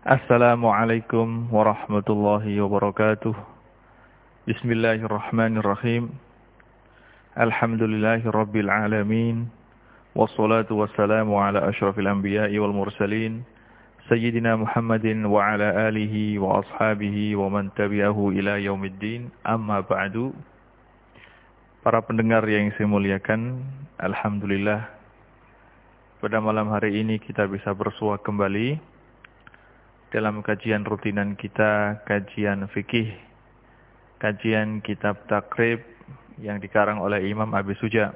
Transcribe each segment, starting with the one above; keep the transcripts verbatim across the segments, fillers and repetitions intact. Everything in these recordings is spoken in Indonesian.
Assalamualaikum warahmatullahi wabarakatuh. Bismillahirrahmanirrahim. Alhamdulillahi rabbil alamin. Wassalatu wassalamu ala ashrafil anbiya'i wal mursalin. Sayyidina Muhammadin wa ala alihi wa ashabihi wa man tabi'ahu ila yaumiddin. Amma ba'du. Para pendengar yang saya muliakan, alhamdulillah pada malam hari ini kita bisa bersua kembali dalam kajian rutinan kita, kajian fikih, kajian kitab takrib yang dikarang oleh Imam Abi Suja.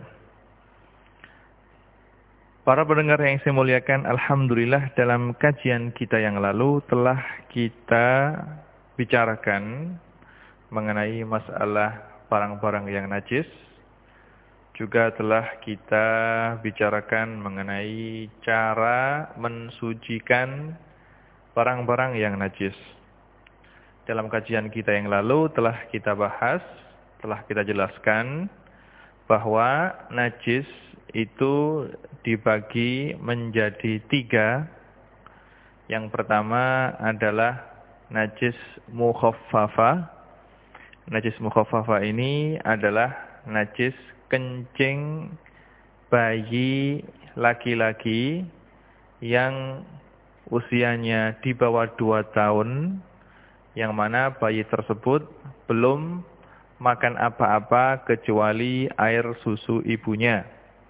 Para pendengar yang saya muliakan, alhamdulillah dalam kajian kita yang lalu telah kita bicarakan mengenai masalah barang-barang yang najis. Juga telah kita bicarakan mengenai cara mensucikan barang-barang yang najis. Dalam kajian kita yang lalu telah kita bahas, telah kita jelaskan bahwa najis itu dibagi menjadi tiga. Yang pertama adalah najis mukhaffafah. Najis mukhaffafah ini adalah najis kencing bayi laki-laki yang usianya di bawah dua tahun, yang mana bayi tersebut belum makan apa-apa kecuali air susu ibunya.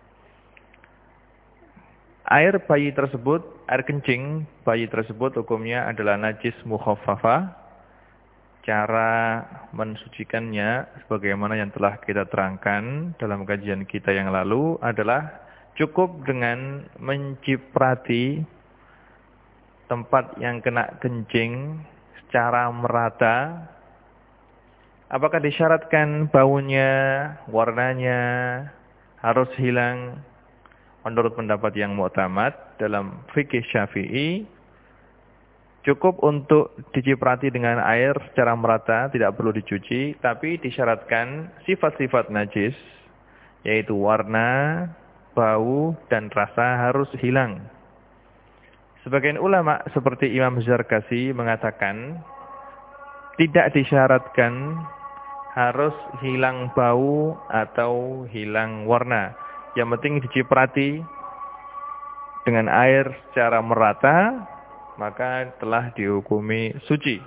Air bayi tersebut, air kencing bayi tersebut hukumnya adalah najis mukhaffafah. Cara mensucikannya sebagaimana yang telah kita terangkan dalam kajian kita yang lalu adalah cukup dengan menciprati tempat yang kena kencing secara merata. Apakah disyaratkan baunya, warnanya harus hilang? Menurut pendapat yang mu'tamad dalam fikih Syafi'i, cukup untuk diciprati dengan air secara merata, tidak perlu dicuci, tapi disyaratkan sifat-sifat najis, yaitu warna, bau, dan rasa harus hilang. Sebagian ulama seperti Imam Zarkasi mengatakan tidak disyaratkan harus hilang bau atau hilang warna. Yang penting diciprati dengan air secara merata, maka telah dihukumi suci.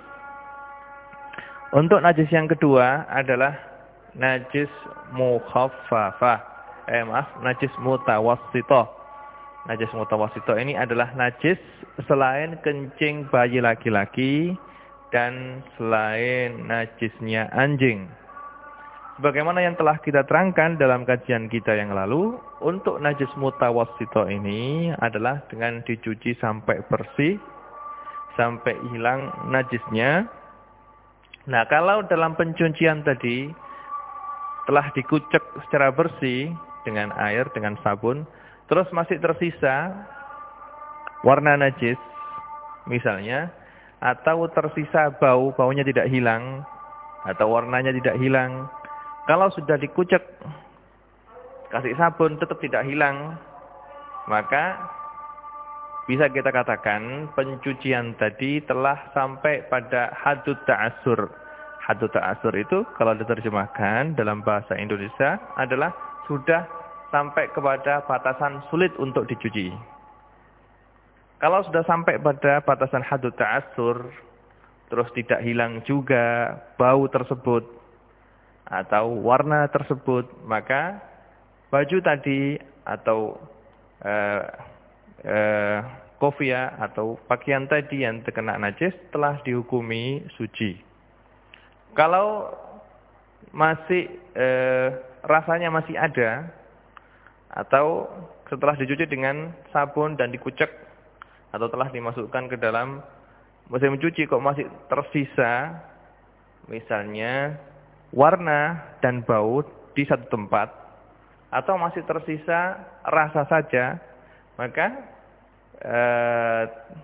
Untuk najis yang kedua adalah najis mukhaffafah. Eh maaf, najis mutawassithah. Najis mutawassithah ini adalah najis selain kencing bayi laki-laki dan selain najisnya anjing. Sebagaimana yang telah kita terangkan dalam kajian kita yang lalu, untuk najis mutawassithah ini adalah dengan dicuci sampai bersih, sampai hilang najisnya. Nah, kalau dalam pencucian tadi telah dikucek secara bersih dengan air, dengan sabun, terus masih tersisa warna najis misalnya, atau tersisa bau, baunya tidak hilang, atau warnanya tidak hilang. Kalau sudah dikucek, kasih sabun tetap tidak hilang, maka bisa kita katakan pencucian tadi telah sampai pada hadud ta'asur. Hadud ta'asur itu kalau diterjemahkan dalam bahasa Indonesia adalah sudah sampai kepada batasan sulit untuk dicuci. Kalau sudah sampai pada batasan hadud ta'asur, terus tidak hilang juga bau tersebut atau warna tersebut, maka baju tadi atau uh, uh, kofia atau pakaian tadi yang terkena najis telah dihukumi suci. Kalau masih uh, rasanya masih ada, atau setelah dicuci dengan sabun dan dikucek, atau telah dimasukkan ke dalam mesin mencuci kok masih tersisa misalnya warna dan bau di satu tempat, atau masih tersisa rasa saja, maka eh,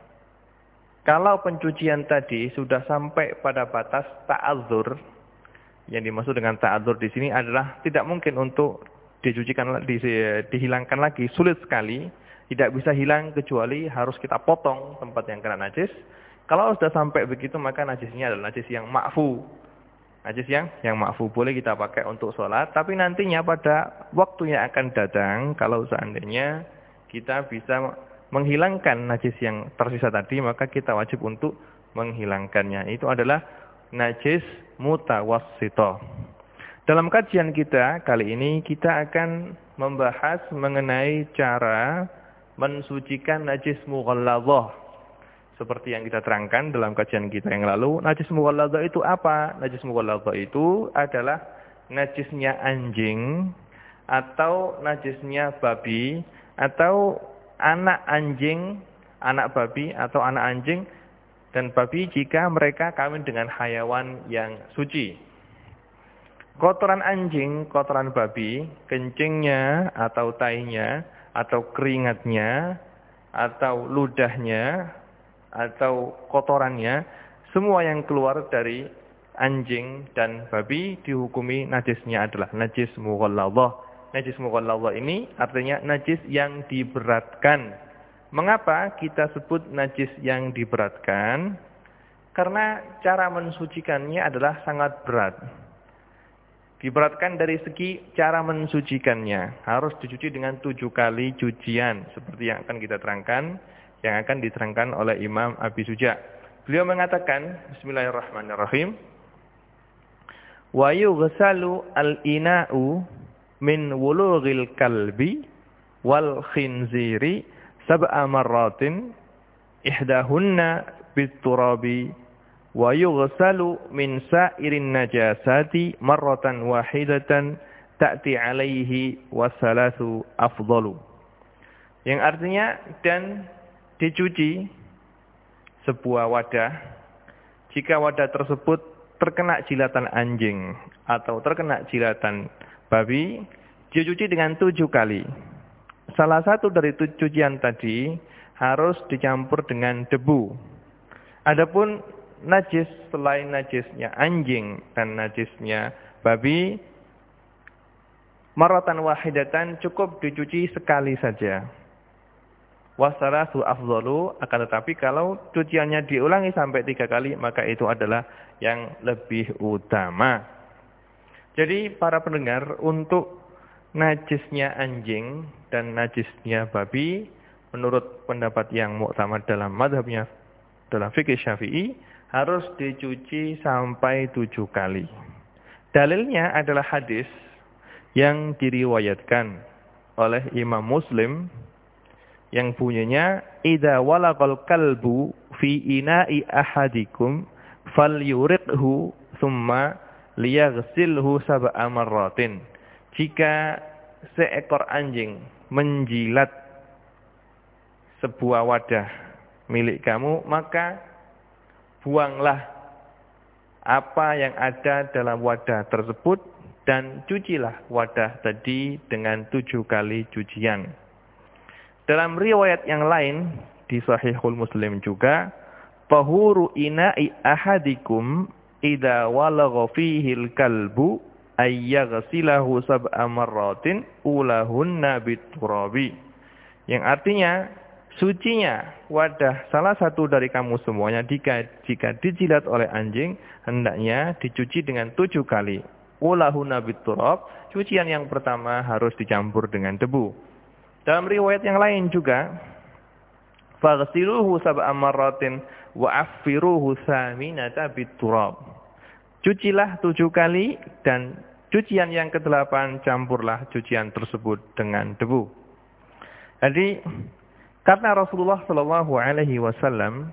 kalau pencucian tadi sudah sampai pada batas ta'adzur, yang dimaksud dengan ta'adzur di sini adalah tidak mungkin untuk dicucikan, di, dihilangkan lagi, sulit sekali, tidak bisa hilang kecuali harus kita potong tempat yang kena najis. Kalau sudah sampai begitu maka najisnya adalah najis yang ma'fu. Najis yang yang ma'fu boleh kita pakai untuk sholat. Tapi nantinya pada waktu yang akan datang, kalau seandainya kita bisa menghilangkan najis yang tersisa tadi, maka kita wajib untuk menghilangkannya. Itu adalah najis mutawassithah. Dalam kajian kita kali ini kita akan membahas mengenai cara mensucikan najis mughalladhah. Seperti yang kita terangkan dalam kajian kita yang lalu, najis mughalladhah itu apa? Najis mughalladhah itu adalah najisnya anjing atau najisnya babi atau anak anjing, anak babi atau anak anjing dan babi jika mereka kawin dengan hayawan yang suci. Kotoran anjing, kotoran babi, kencingnya atau tainya atau keringatnya atau ludahnya atau kotorannya, semua yang keluar dari anjing dan babi dihukumi najisnya adalah najis mughalladhah. Najis mughalladhah ini artinya najis yang diberatkan. Mengapa kita sebut najis yang diberatkan? Karena cara mensucikannya adalah sangat berat. Diberatkan dari segi cara mensucikannya. Harus dicuci dengan tujuh kali cucian. Seperti yang akan kita terangkan. Yang akan diterangkan oleh Imam Abi Suja. Beliau mengatakan, Bismillahirrahmanirrahim. Wa yughsalu al-ina'u min wulughil kalbi wal khinziri sab'a marratin ihdahunna bit-turabi wa yughsalu min sa'irin najasati marratan wahidatan ta'ti alaihi wassalatu afdalu. Yang artinya dan dicuci sebuah wadah jika wadah tersebut terkena jilatan anjing atau terkena jilatan babi, dicuci dengan tujuh kali. Salah satu dari cucian tadi harus dicampur dengan debu. Adapun najis selain najisnya anjing dan najisnya babi, marratan wahidatan cukup dicuci sekali saja. Wassalatu afdalu, akan tetapi kalau cuciannya diulangi sampai tiga kali, maka itu adalah yang lebih utama. Jadi para pendengar, untuk najisnya anjing dan najisnya babi, menurut pendapat yang muktamad dalam madhabnya, dalam fikih Syafi'i, harus dicuci sampai tujuh kali. Dalilnya adalah hadis yang diriwayatkan oleh Imam Muslim, yang bunyinya idza walaqal kalbu fi ina'i ahadikum falyuriqhu thumma liyaghsilhu sab'a marratin. Jika seekor anjing menjilat sebuah wadah milik kamu, maka buanglah apa yang ada dalam wadah tersebut dan cucilah wadah tadi dengan tujuh kali cucian. Dalam riwayat yang lain di Sahihul Muslim juga, tahuru ina'i ahadikum idza walagha fihil kalbu ayyaghsilahu sab'a marratin ulahunna biturabi. Yang artinya sucinya wadah salah satu dari kamu semuanya jika jika dijilat oleh anjing hendaknya dicuci dengan tujuh kali. Ulahunna biturab, cucian yang pertama harus dicampur dengan debu. Dalam riwayat yang lain juga, faghsiluhu sab'a marratin wa affiruhu tsaminata biturab. Cucilah tujuh kali dan cucian yang kedelapan campurlah cucian tersebut dengan debu. Jadi karena Rasulullah Shallallahu Alaihi Wasallam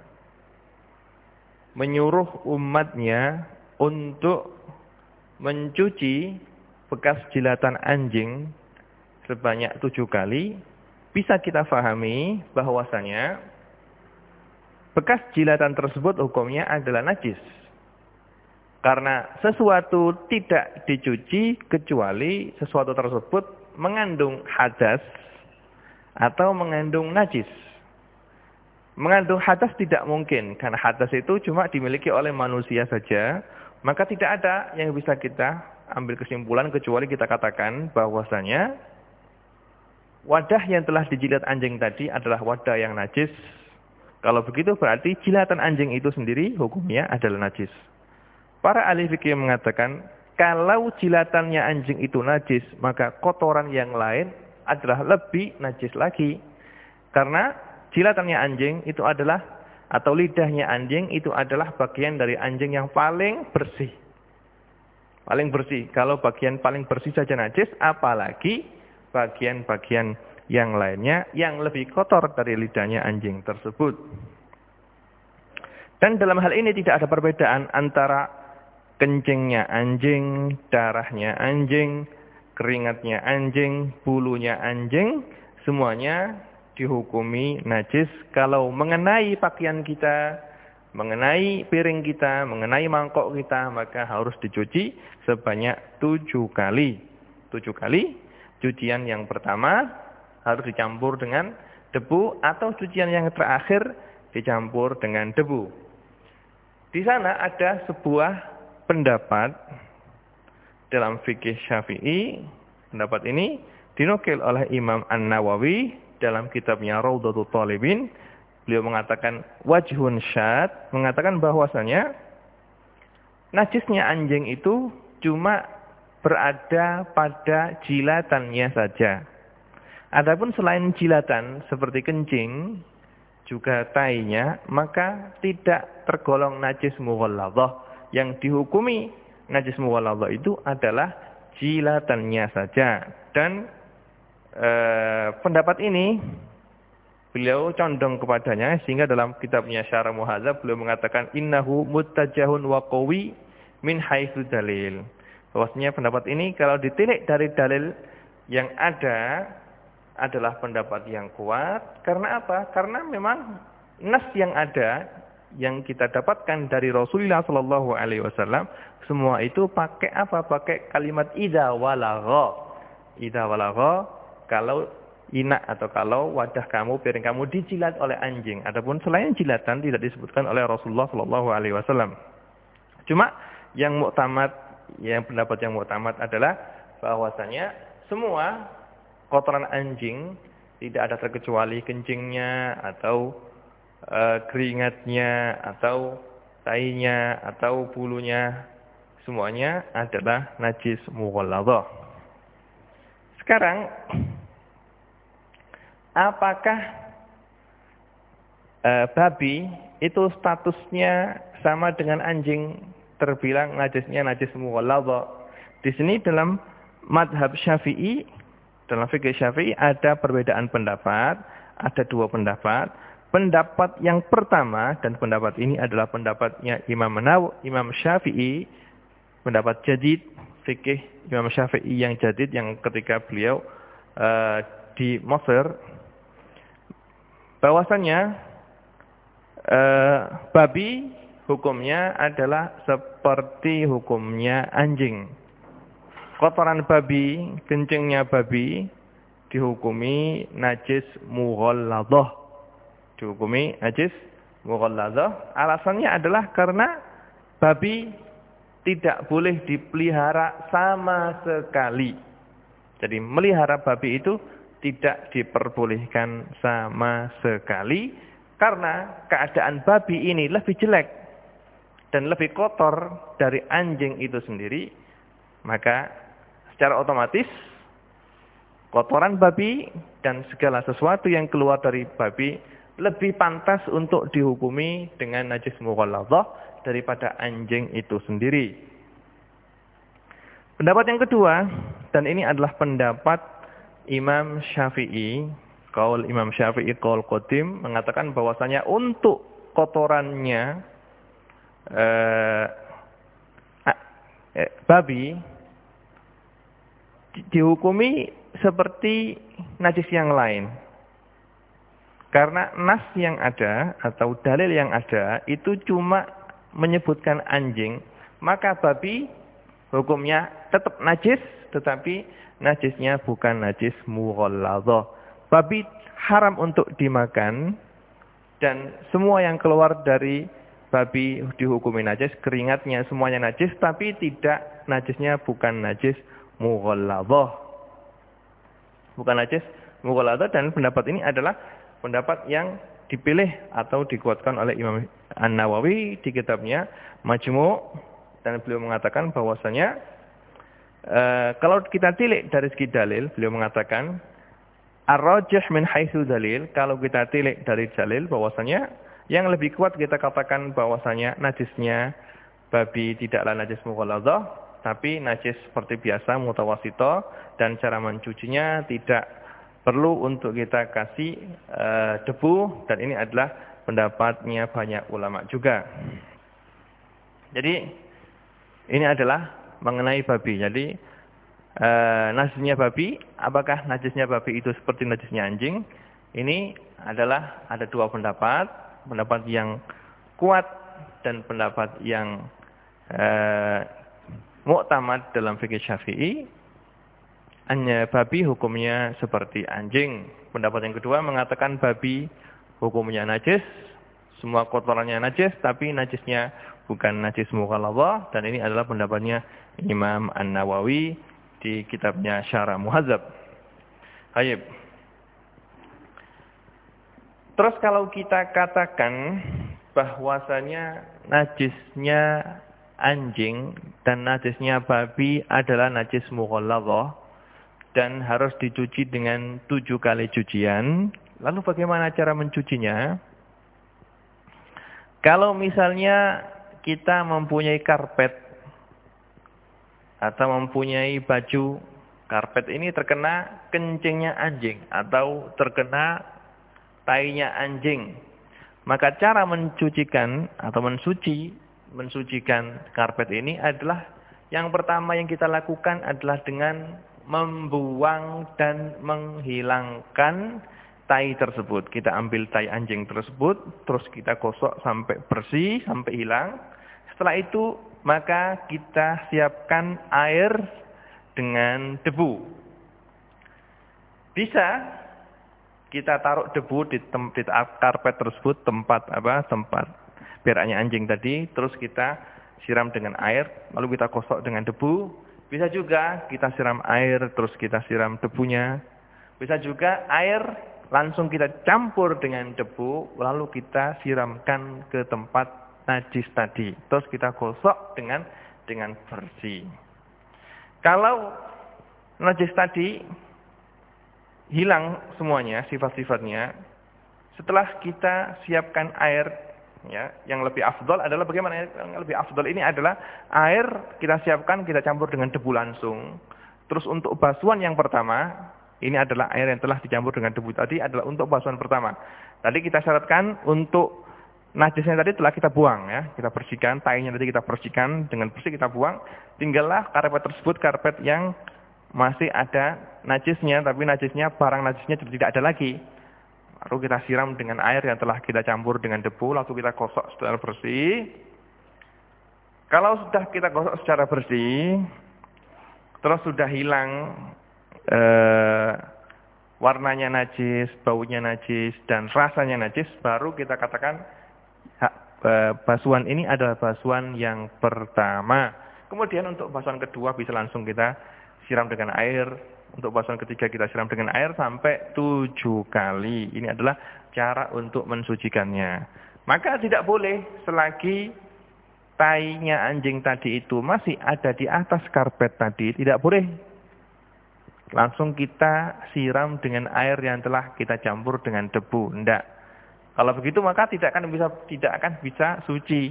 menyuruh umatnya untuk mencuci bekas jilatan anjing sebanyak tujuh kali, bisa kita fahami bahwasanya bekas jilatan tersebut hukumnya adalah najis. Karena sesuatu tidak dicuci kecuali sesuatu tersebut mengandung hadas atau mengandung najis. Mengandung hadas tidak mungkin, karena hadas itu cuma dimiliki oleh manusia saja, maka tidak ada yang bisa kita ambil kesimpulan kecuali kita katakan bahwasanya wadah yang telah dijilat anjing tadi adalah wadah yang najis, Kalau begitu berarti jilatan anjing itu sendiri hukumnya adalah najis. Para ahli fikih mengatakan, kalau jilatannya anjing itu najis, maka kotoran yang lain adalah lebih najis lagi. Karena jilatannya anjing itu adalah, atau lidahnya anjing itu adalah bagian dari anjing yang paling bersih. Paling bersih. Kalau bagian paling bersih saja najis, apalagi bagian-bagian yang lainnya yang lebih kotor dari lidahnya anjing tersebut. Dan dalam hal ini tidak ada perbedaan antara kencingnya anjing, darahnya anjing, keringatnya anjing, bulunya anjing, semuanya dihukumi najis kalau mengenai pakaian kita, mengenai piring kita, mengenai mangkok kita, maka harus dicuci sebanyak tujuh kali. Tujuh kali. Cucian yang pertama harus dicampur dengan debu, atau cucian yang terakhir dicampur dengan debu. Di sana ada sebuah pendapat dalam fikih Syafi'i. Pendapat ini dinukil oleh Imam An-Nawawi dalam kitabnya Raudhatul Thalibin. Beliau mengatakan wajhun syad, mengatakan bahwasanya najisnya anjing itu cuma berada pada jilatannya saja. Adapun selain jilatan seperti kencing, juga tainya, maka tidak tergolong najis mughalladhah. Yang dihukumi najis mughalladhah itu adalah jilatannya saja. Dan e, pendapat ini beliau condong kepadanya, sehingga dalam kitabnya Syarah Muhadzab beliau mengatakan innahu muttajahun wa qawi min haitsu dalil. Bahwasanya pendapat ini kalau ditilik dari dalil yang ada adalah pendapat yang kuat. Karena apa? Karena memang nas yang ada yang kita dapatkan dari Rasulullah Shallallahu Alaihi Wasallam semua itu pakai apa? Pakai kalimat idza walagha. Idza walagha, kalau inak atau kalau wadah kamu, piring kamu dijilat oleh anjing. Adapun selain jilatan tidak disebutkan oleh Rasulullah Shallallahu Alaihi Wasallam. Cuma yang muktamad, yang pendapat yang muktamad adalah bahwasanya semua kotoran anjing tidak ada terkecuali kencingnya atau e, keringatnya atau tainya atau bulunya, semuanya adalah najis mughalladhah. Sekarang apakah e, babi itu statusnya sama dengan anjing, terbilang najisnya najis mughalladhah? Di sini dalam madhab Syafi'i, dalam fikih Syafi'i ada perbedaan pendapat, ada dua pendapat. Pendapat yang pertama, dan pendapat ini adalah pendapatnya Imam Nawawi, Imam Syafi'i, pendapat jadid, fikih Imam Syafi'i yang jadid, yang ketika beliau uh, di Mesir, bahwasanya uh, babi hukumnya adalah seperti hukumnya anjing. Kotoran babi, kencingnya babi dihukumi najis mughalladhah. Dihukumi najis mughalladhah. Alasannya adalah karena babi tidak boleh dipelihara sama sekali. Jadi melihara babi itu tidak diperbolehkan sama sekali, karena keadaan babi ini lebih jelek dan lebih kotor dari anjing itu sendiri. Maka secara otomatis kotoran babi dan segala sesuatu yang keluar dari babi lebih pantas untuk dihukumi dengan najis mughalladhah daripada anjing itu sendiri. Pendapat yang kedua, dan ini adalah pendapat Imam Syafi'i, qaul Imam Syafi'i qaul qadim, mengatakan bahwasanya untuk kotorannya eh, eh, babi dihukumi seperti najis yang lain. Karena nas yang ada atau dalil yang ada itu cuma menyebutkan anjing, maka babi hukumnya tetap najis, tetapi najisnya bukan najis mughalladhah. Babi haram untuk dimakan, dan semua yang keluar dari babi dihukumi najis, keringatnya semuanya najis, tapi tidak, najisnya bukan najis mughalladhah. Bukan najis mughalladhah, dan pendapat ini adalah pendapat yang dipilih atau dikuatkan oleh Imam An-Nawawi di kitabnya Majmu', dan beliau mengatakan bahwasanya e, kalau kita tilik dari segi dalil, beliau mengatakan ar-rajih min haitsu dalil, kalau kita tilik dari dalil bahwasanya yang lebih kuat kita katakan bahwasanya najisnya babi tidaklah najis mughalladhah, tapi najis seperti biasa mutawassithah, dan cara mencucinya tidak perlu untuk kita kasih e, debu, dan ini adalah pendapatnya banyak ulama juga. Jadi ini adalah mengenai babi. Jadi e, najisnya babi, apakah najisnya babi itu seperti najisnya anjing? Ini adalah ada dua pendapat, pendapat yang kuat dan pendapat yang e, mu'tamad dalam fikih Syafi'i. Hanya babi hukumnya seperti anjing. Pendapat yang kedua mengatakan babi hukumnya najis, semua kotorannya najis, tapi najisnya bukan najis mughalladhah, dan ini adalah pendapatnya Imam An-Nawawi di kitabnya Syarah Muhadzab. Baik. Terus kalau kita katakan bahwasanya najisnya anjing dan najisnya babi adalah najis mughalladhah dan harus dicuci dengan tujuh kali cucian, lalu bagaimana cara mencucinya? Kalau misalnya kita mempunyai karpet atau mempunyai baju, karpet ini terkena kencingnya anjing atau terkena tainya anjing, maka cara mencucikan atau mensuci, mensucikan karpet ini adalah yang pertama yang kita lakukan adalah dengan membuang dan menghilangkan tai tersebut. Kita ambil tai anjing tersebut, terus kita gosok sampai bersih, sampai hilang. Setelah itu, maka kita siapkan air dengan debu. Bisa kita taruh debu di, di karpet tersebut, tempat apa? Tempat beraknya anjing tadi, terus kita siram dengan air, lalu kita gosok dengan debu. Bisa juga kita siram air, terus kita siram debunya. Bisa juga air langsung kita campur dengan debu, lalu kita siramkan ke tempat najis tadi. Terus kita gosok dengan dengan bersih. Kalau najis tadi hilang semuanya, sifat-sifatnya, setelah kita siapkan air, ya, yang lebih afdol adalah bagaimana? Yang lebih afdol ini adalah air kita siapkan, kita campur dengan debu langsung. Terus untuk basuhan yang pertama, ini adalah air yang telah dicampur dengan debu tadi adalah untuk basuhan pertama. Tadi kita syaratkan untuk najisnya tadi telah kita buang, ya, kita bersihkan, tainya tadi kita bersihkan dengan bersih, kita buang. Tinggallah karpet tersebut, karpet yang masih ada najisnya, tapi najisnya, barang najisnya tidak ada lagi. Lalu kita siram dengan air yang telah kita campur dengan debu, lalu kita gosok secara bersih. Kalau sudah kita gosok secara bersih, terus sudah hilang Eh, warnanya najis, baunya najis, dan rasanya najis, baru kita katakan hak, eh, basuhan ini adalah basuhan yang pertama. Kemudian untuk basuhan kedua bisa langsung kita siram dengan air. Untuk basuhan ketiga kita siram dengan air sampai tujuh kali. Ini adalah cara untuk mensucikannya. Maka tidak boleh selagi tainya anjing tadi itu masih ada di atas karpet tadi, tidak boleh langsung kita siram dengan air yang telah kita campur dengan debu. Tidak. Kalau begitu maka tidak akan bisa tidak akan bisa suci.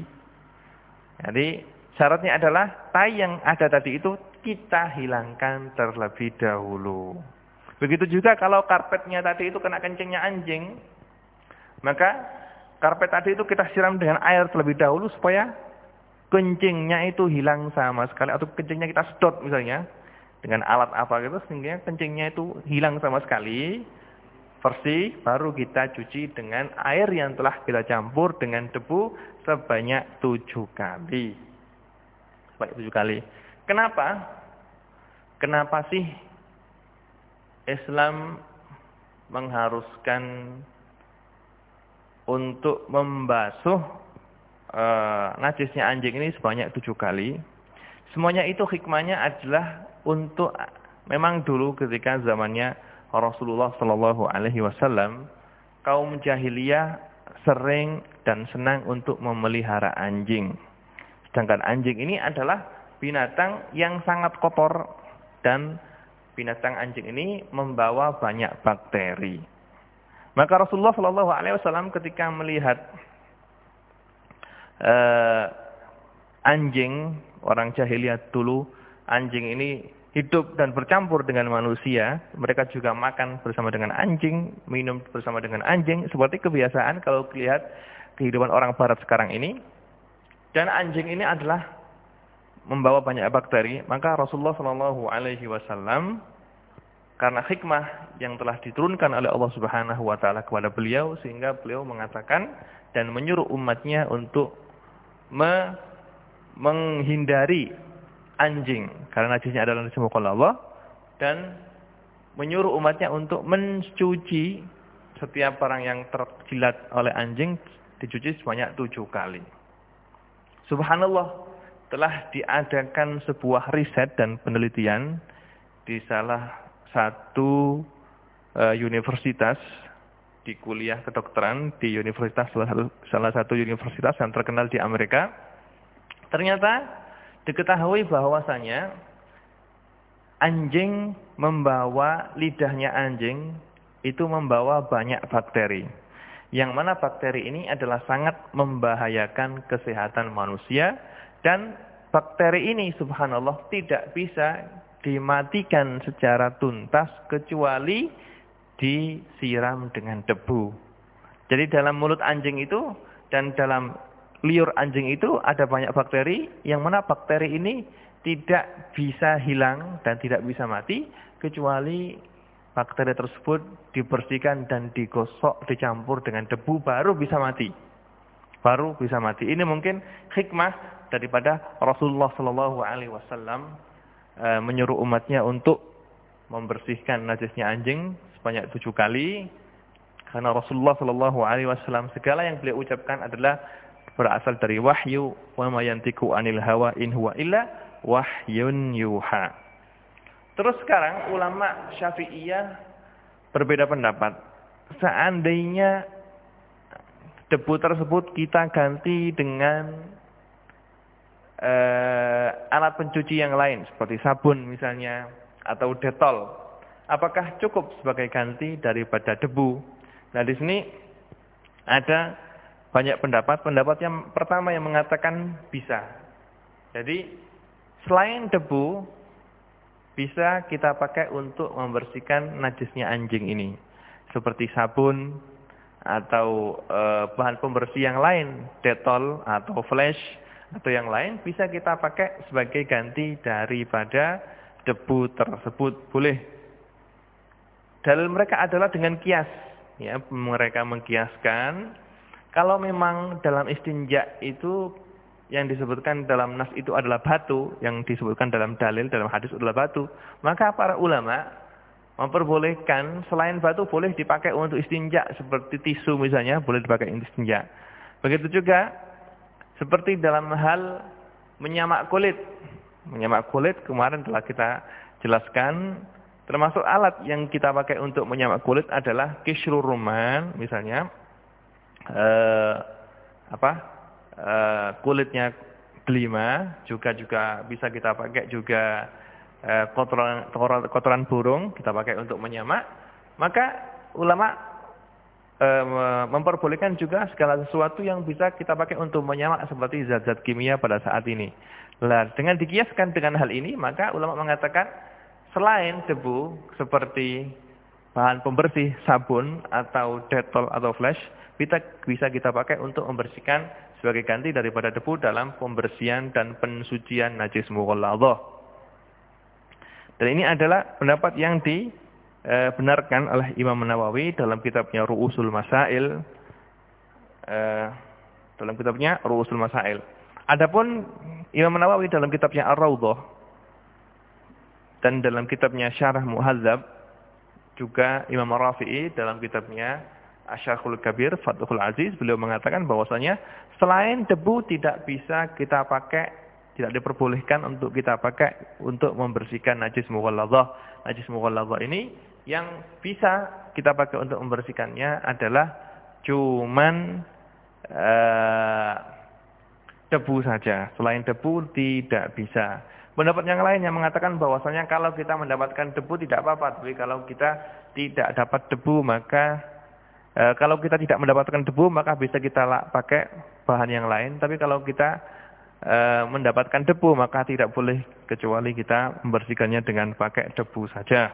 Jadi syaratnya adalah tai yang ada tadi itu kita hilangkan terlebih dahulu. Begitu juga kalau karpetnya tadi itu kena kencingnya anjing, maka karpet tadi itu kita siram dengan air terlebih dahulu supaya kencingnya itu hilang sama sekali, atau kencingnya kita sedot misalnya dengan alat apa gitu sehingga kencingnya itu hilang sama sekali, bersih, baru kita cuci dengan air yang telah kita campur dengan debu sebanyak tujuh kali. Sebanyak tujuh kali. Kenapa? Kenapa sih Islam mengharuskan untuk membasuh e, najisnya anjing ini sebanyak tujuh kali? Semuanya itu hikmahnya adalah untuk, memang dulu ketika zamannya Rasulullah Shallallahu Alaihi Wasallam, kaum jahiliyah sering dan senang untuk memelihara anjing. Sedangkan anjing ini adalah binatang yang sangat kotor dan binatang anjing ini membawa banyak bakteri. Maka Rasulullah shallallahu alaihi wasallam ketika melihat uh, anjing, orang jahiliyah dulu, anjing ini hidup dan bercampur dengan manusia, mereka juga makan bersama dengan anjing, minum bersama dengan anjing, seperti kebiasaan kalau lihat kehidupan orang barat sekarang ini. Dan anjing ini adalah membawa banyak bakteri, maka Rasulullah shallallahu alaihi wasallam karena hikmah yang telah diturunkan oleh Allah Subhanahu wa taala kepada beliau, sehingga beliau mengatakan dan menyuruh umatnya untuk me menghindari anjing karena najisnya adalah najis mukhalladhah, dan menyuruh umatnya untuk mencuci setiap barang yang terjilat oleh anjing dicuci sebanyak tujuh kali. Subhanallah, telah diadakan sebuah riset dan penelitian di salah satu uh, universitas di kuliah kedokteran di universitas salah satu, salah satu universitas yang terkenal di Amerika. Ternyata diketahui bahwasanya anjing membawa, lidahnya anjing itu membawa banyak bakteri. Yang mana bakteri ini adalah sangat membahayakan kesehatan manusia, dan bakteri ini subhanallah tidak bisa dimatikan secara tuntas kecuali disiram dengan debu. Jadi dalam mulut anjing itu dan dalam liur anjing itu ada banyak bakteri, yang mana bakteri ini tidak bisa hilang dan tidak bisa mati kecuali bakteri tersebut dibersihkan dan digosok, dicampur dengan debu, baru bisa mati. Baru bisa mati. Ini mungkin hikmah daripada Rasulullah shallallahu alaihi wasallam e, menyuruh umatnya untuk membersihkan najisnya anjing sebanyak tujuh kali. Karena Rasulullah shallallahu alaihi wasallam segala yang beliau ucapkan adalah berasal dari wahyu, wa ma yantiqu anil hawa in huwa illa wahyun yuha. Terus sekarang ulama Syafi'iyah berbeda pendapat. Seandainya debu tersebut kita ganti dengan uh, alat pencuci yang lain seperti sabun misalnya atau detol, apakah cukup sebagai ganti daripada debu? Nah, di sini ada banyak pendapat. Pendapat yang pertama yang mengatakan bisa. Jadi selain debu bisa kita pakai untuk membersihkan najisnya anjing ini. Seperti sabun atau e, bahan pembersih yang lain, detol atau flash atau yang lain, bisa kita pakai sebagai ganti daripada debu tersebut. Boleh. Dalil mereka adalah dengan kias. Ya, mereka mengkiaskan kalau memang dalam istinja itu yang disebutkan dalam nas itu adalah batu, yang disebutkan dalam dalil, dalam hadis adalah batu, maka para ulama memperbolehkan selain batu boleh dipakai untuk istinja, seperti tisu misalnya, boleh dipakai untuk istinja. Begitu juga seperti dalam hal menyamak kulit. Menyamak kulit kemarin telah kita jelaskan, termasuk alat yang kita pakai untuk menyamak kulit adalah kishrur rumman misalnya, eh, apa? Uh, kulitnya delima juga juga bisa kita pakai, juga uh, kotoran, kotoran burung kita pakai untuk menyamak. Maka ulama uh, memperbolehkan juga segala sesuatu yang bisa kita pakai untuk menyamak seperti zat-zat kimia pada saat ini. Nah, dengan dikiaskan dengan hal ini, maka ulama mengatakan selain debu seperti bahan pembersih sabun atau detol atau flash, kita bisa kita pakai untuk membersihkan sebagai ganti daripada debu dalam pembersihan dan pensucian najis mughalladhah. Dan ini adalah pendapat yang dibenarkan oleh Imam Nawawi dalam kitabnya Ru'usul Masail. Dalam kitabnya Ru'usul Masail. Adapun Imam Nawawi dalam kitabnya Ar-Raudhah dan dalam kitabnya Syarah Muhadzab, juga Imam Rafi'i dalam kitabnya Asy-Syarhul Kabir Fathul Aziz, beliau mengatakan bahwasanya selain debu tidak bisa kita pakai, tidak diperbolehkan untuk kita pakai untuk membersihkan najis mughalladhah. Najis mughalladhah ini yang bisa kita pakai untuk membersihkannya adalah cuman uh, debu saja. Selain debu tidak bisa. Pendapat yang lain yang mengatakan bahwasanya kalau kita mendapatkan debu tidak apa-apa, tapi kalau kita tidak dapat debu maka e, kalau kita tidak mendapatkan debu maka bisa kita pakai bahan yang lain. Tapi kalau kita e, mendapatkan debu maka tidak boleh kecuali kita membersihkannya dengan pakai debu saja.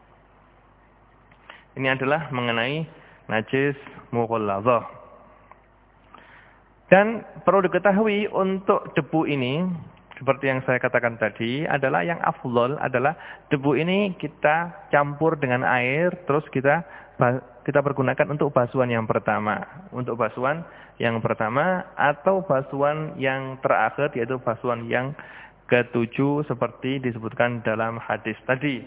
Ini adalah mengenai najis mughalladzah. Dan perlu diketahui untuk debu ini, seperti yang saya katakan tadi, adalah yang afdol adalah debu ini kita campur dengan air, terus kita kita pergunakan untuk basuhan yang pertama. Untuk basuhan yang pertama atau basuhan yang terakhir, yaitu basuhan yang ketujuh seperti disebutkan dalam hadis tadi.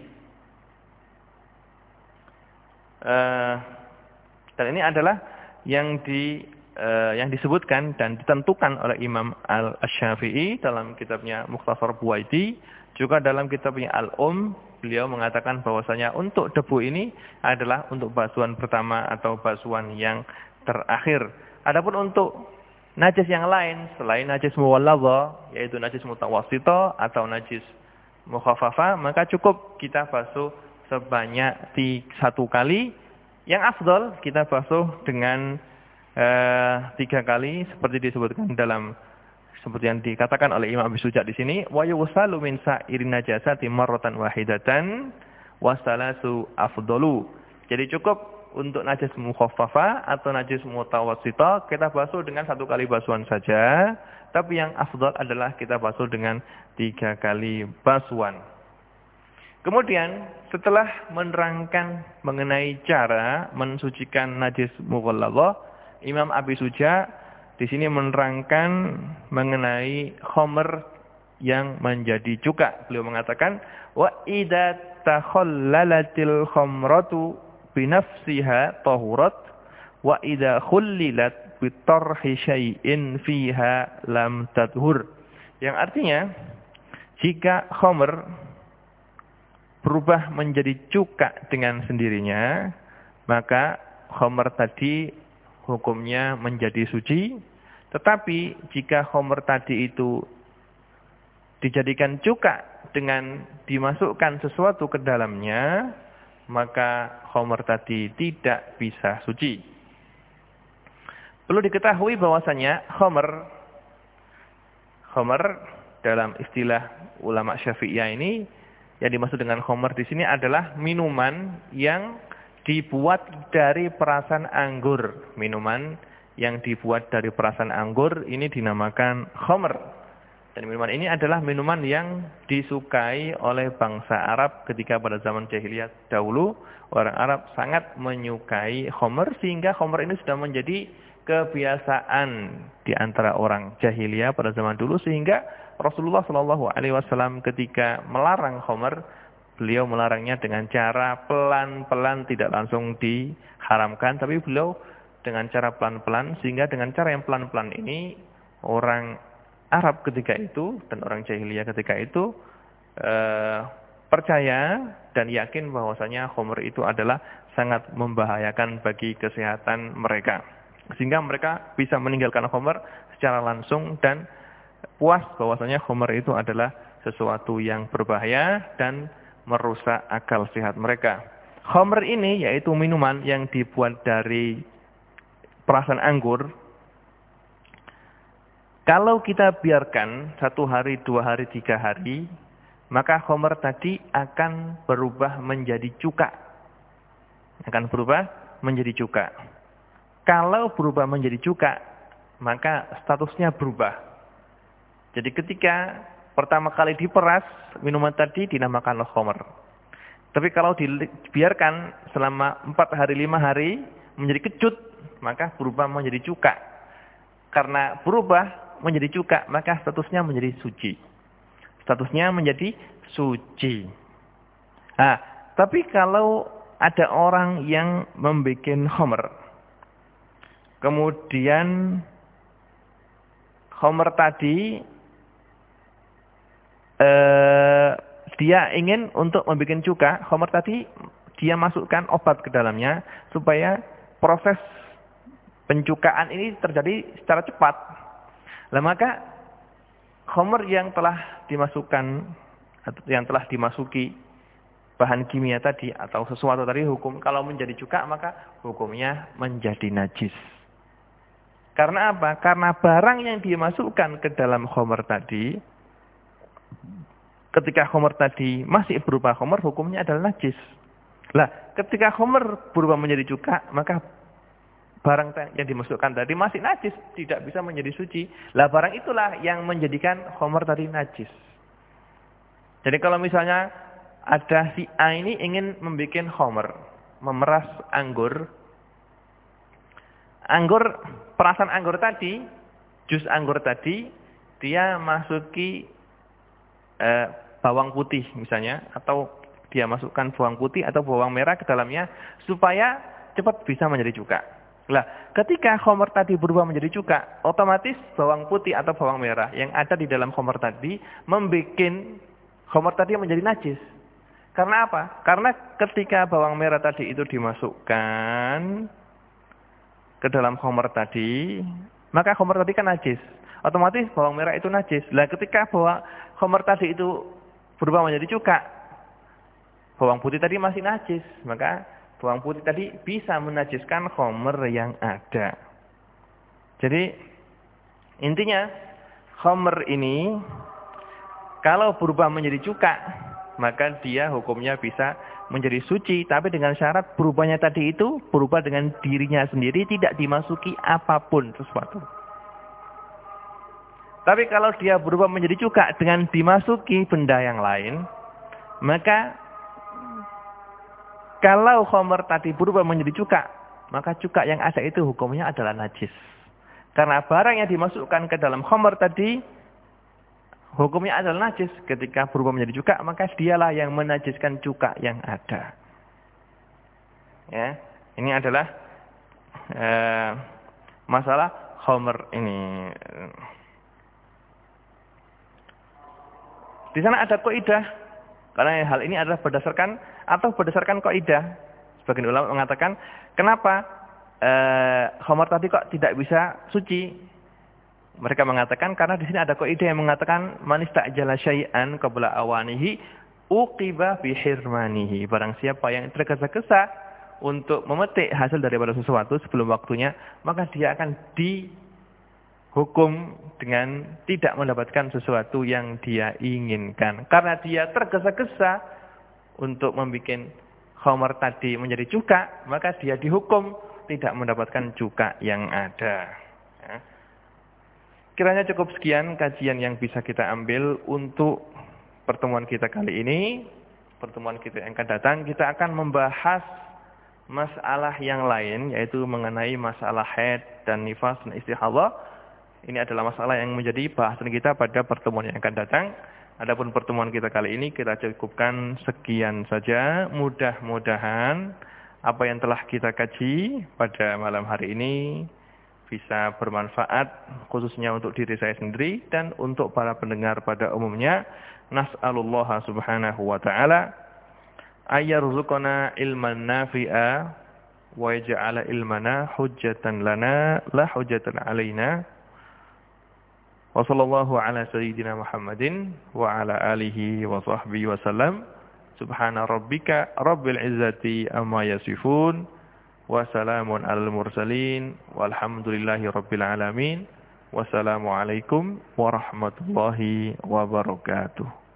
Uh, dan ini adalah yang di Uh, yang disebutkan dan ditentukan oleh Imam Al-Syafi'i dalam kitabnya Mukhtasar Buwaiti, juga dalam kitabnya Al-Um, beliau mengatakan bahwasanya untuk debu ini adalah untuk basuhan pertama atau basuhan yang terakhir. Adapun untuk najis yang lain selain najis mughalladzah, yaitu najis mutawassithah atau najis mukhaffafah, maka cukup kita basuh sebanyak satu kali. Yang afdal kita basuh dengan Uh, tiga kali seperti disebutkan dalam seperti yang dikatakan oleh Imam Abi Suja di sini, wa yusalu min sa'irin najasati marratan wahidatan wa salasu afdalu. Jadi cukup untuk najis mukhaffafa atau najis mutawassithah kita basuh dengan satu kali basuhan saja, tapi yang afdal adalah kita basuh dengan tiga kali basuhan. Kemudian setelah menerangkan mengenai cara mensucikan najis mughalladzah, Imam Abi Suja di sini menerangkan mengenai khamr yang menjadi cuka. Beliau mengatakan, wa idza takhallalatil khamratu bi nafsiha tahurat wa idza khullilat bi tarhi syai'in fiha lam tadhur. Yang artinya, jika khamr berubah menjadi cuka dengan sendirinya, maka khamr tadi hukumnya menjadi suci. Tetapi jika khamr tadi itu dijadikan cuka dengan dimasukkan sesuatu ke dalamnya, maka khamr tadi tidak bisa suci. Perlu diketahui bahwasanya khamr khamr dalam istilah ulama Syafi'iyah ini, yang dimaksud dengan khamr di sini adalah minuman yang dibuat dari perasan anggur. Minuman yang dibuat dari perasan anggur ini dinamakan khamr. Dan minuman ini adalah minuman yang disukai oleh bangsa Arab ketika pada zaman jahiliyah dahulu. Orang Arab sangat menyukai khamr, sehingga khamr ini sudah menjadi kebiasaan di antara orang jahiliyah pada zaman dulu, sehingga Rasulullah shallallahu alaihi wasallam ketika melarang khamr, beliau melarangnya dengan cara pelan-pelan, tidak langsung diharamkan, tapi beliau dengan cara pelan-pelan, sehingga dengan cara yang pelan-pelan ini orang Arab ketika itu dan orang jahiliyah ketika itu eh, percaya dan yakin bahwasanya khamr itu adalah sangat membahayakan bagi kesehatan mereka, sehingga mereka bisa meninggalkan khamr secara langsung dan puas bahwasanya khamr itu adalah sesuatu yang berbahaya dan merusak akal sehat mereka. Khamr ini yaitu minuman yang dibuat dari perasan anggur. Kalau kita biarkan satu hari, dua hari, tiga hari, maka khamr tadi akan berubah menjadi cuka. Akan berubah menjadi cuka. Kalau berubah menjadi cuka, maka statusnya berubah. Jadi ketika pertama kali diperas, minuman tadi dinamakan khamr. Tapi kalau dibiarkan selama empat hari, lima hari, menjadi kecut, maka berubah menjadi cuka. Karena berubah menjadi cuka, maka statusnya menjadi suci. Statusnya menjadi suci. Nah, tapi kalau ada orang yang membuat khamr, kemudian khamr tadi Uh, dia ingin untuk membuat cuka, khamr tadi dia masukkan obat ke dalamnya supaya proses Pencukaan ini terjadi secara cepat. Lah maka khamr yang telah dimasukkan atau yang telah dimasuki bahan kimia tadi atau sesuatu tadi hukum kalau menjadi cuka maka hukumnya menjadi najis. Karena apa? Karena barang yang dimasukkan ke dalam khamr tadi ketika khamr tadi masih berupa khamr hukumnya adalah najis. Lah, ketika khamr berubah menjadi cuka maka barang yang dimasukkan tadi masih najis, tidak bisa menjadi suci. Lah barang itulah yang menjadikan khamr tadi najis. Jadi kalau misalnya ada si A ini ingin membuat khamr, memeras anggur. Anggur, perasan anggur tadi, jus anggur tadi, dia masuki eh, bawang putih misalnya, atau dia masukkan bawang putih atau bawang merah ke dalamnya, supaya cepat bisa menjadi cuka. Lah, ketika khamr tadi berubah menjadi cuka, otomatis bawang putih atau bawang merah yang ada di dalam khamr tadi membuat khamr tadi menjadi najis. Karena apa? Karena ketika bawang merah tadi itu dimasukkan ke dalam khamr tadi, maka khamr tadi kan najis. Otomatis bawang merah itu najis. Lah, ketika bawang khamr tadi itu berubah menjadi cuka, bawang putih tadi masih najis, maka bawang putih tadi bisa menajiskan khamr yang ada. Jadi intinya khamr ini kalau berubah menjadi cuka, maka dia hukumnya bisa menjadi suci, tapi dengan syarat berubahnya tadi itu berubah dengan dirinya sendiri, tidak dimasuki apapun sesuatu. Tapi kalau dia berubah menjadi cuka dengan dimasuki benda yang lain, maka kalau khamr tadi berubah menjadi cuka, maka cuka yang ada itu hukumnya adalah najis. Karena barang yang dimasukkan ke dalam khamr tadi, hukumnya adalah najis. Ketika berubah menjadi cuka, maka dialah yang menajiskan cuka yang ada. Ya, ini adalah eh, masalah khamr ini. Di sana ada kaidah. Karena hal ini adalah berdasarkan atau berdasarkan kaidah. Sebagian ulama mengatakan, kenapa eh, khamr tadi kok tidak bisa suci? Mereka mengatakan karena di sini ada kaidah yang mengatakan man istajala syai'an qabla awanihi uqiba bihirmanihi. Barang siapa yang tergesa-gesa untuk memetik hasil daripada sesuatu sebelum waktunya, maka dia akan dihukum dengan tidak mendapatkan sesuatu yang dia inginkan. Karena dia tergesa-gesa untuk membuat khamr tadi menjadi cuka, maka dia dihukum tidak mendapatkan cuka yang ada. Ya. Kiranya cukup sekian kajian yang bisa kita ambil untuk pertemuan kita kali ini. Pertemuan kita yang akan datang, kita akan membahas masalah yang lain, yaitu mengenai masalah haid dan nifas dan istihadah. Ini adalah masalah yang menjadi bahasan kita pada pertemuan yang akan datang. Adapun pertemuan kita kali ini kita cukupkan sekian saja. Mudah-mudahan apa yang telah kita kaji pada malam hari ini bisa bermanfaat khususnya untuk diri saya sendiri dan untuk para pendengar pada umumnya. Nas'alullah subhanahu wa ta'ala ayyarzuqana ilman nafi'a wa yaj'ala ilmana hujjatan lana la hujjatan alaina. Wa sallallahu ala sayyidina Muhammadin wa ala alihi wa sahbihi wa sallam. Subhana rabbika rabbil izzati amma yasifun. Wassalamun alal mursalin walhamdulillahi rabbil alamin. Wassalamualaikum warahmatullahi wabarakatuh.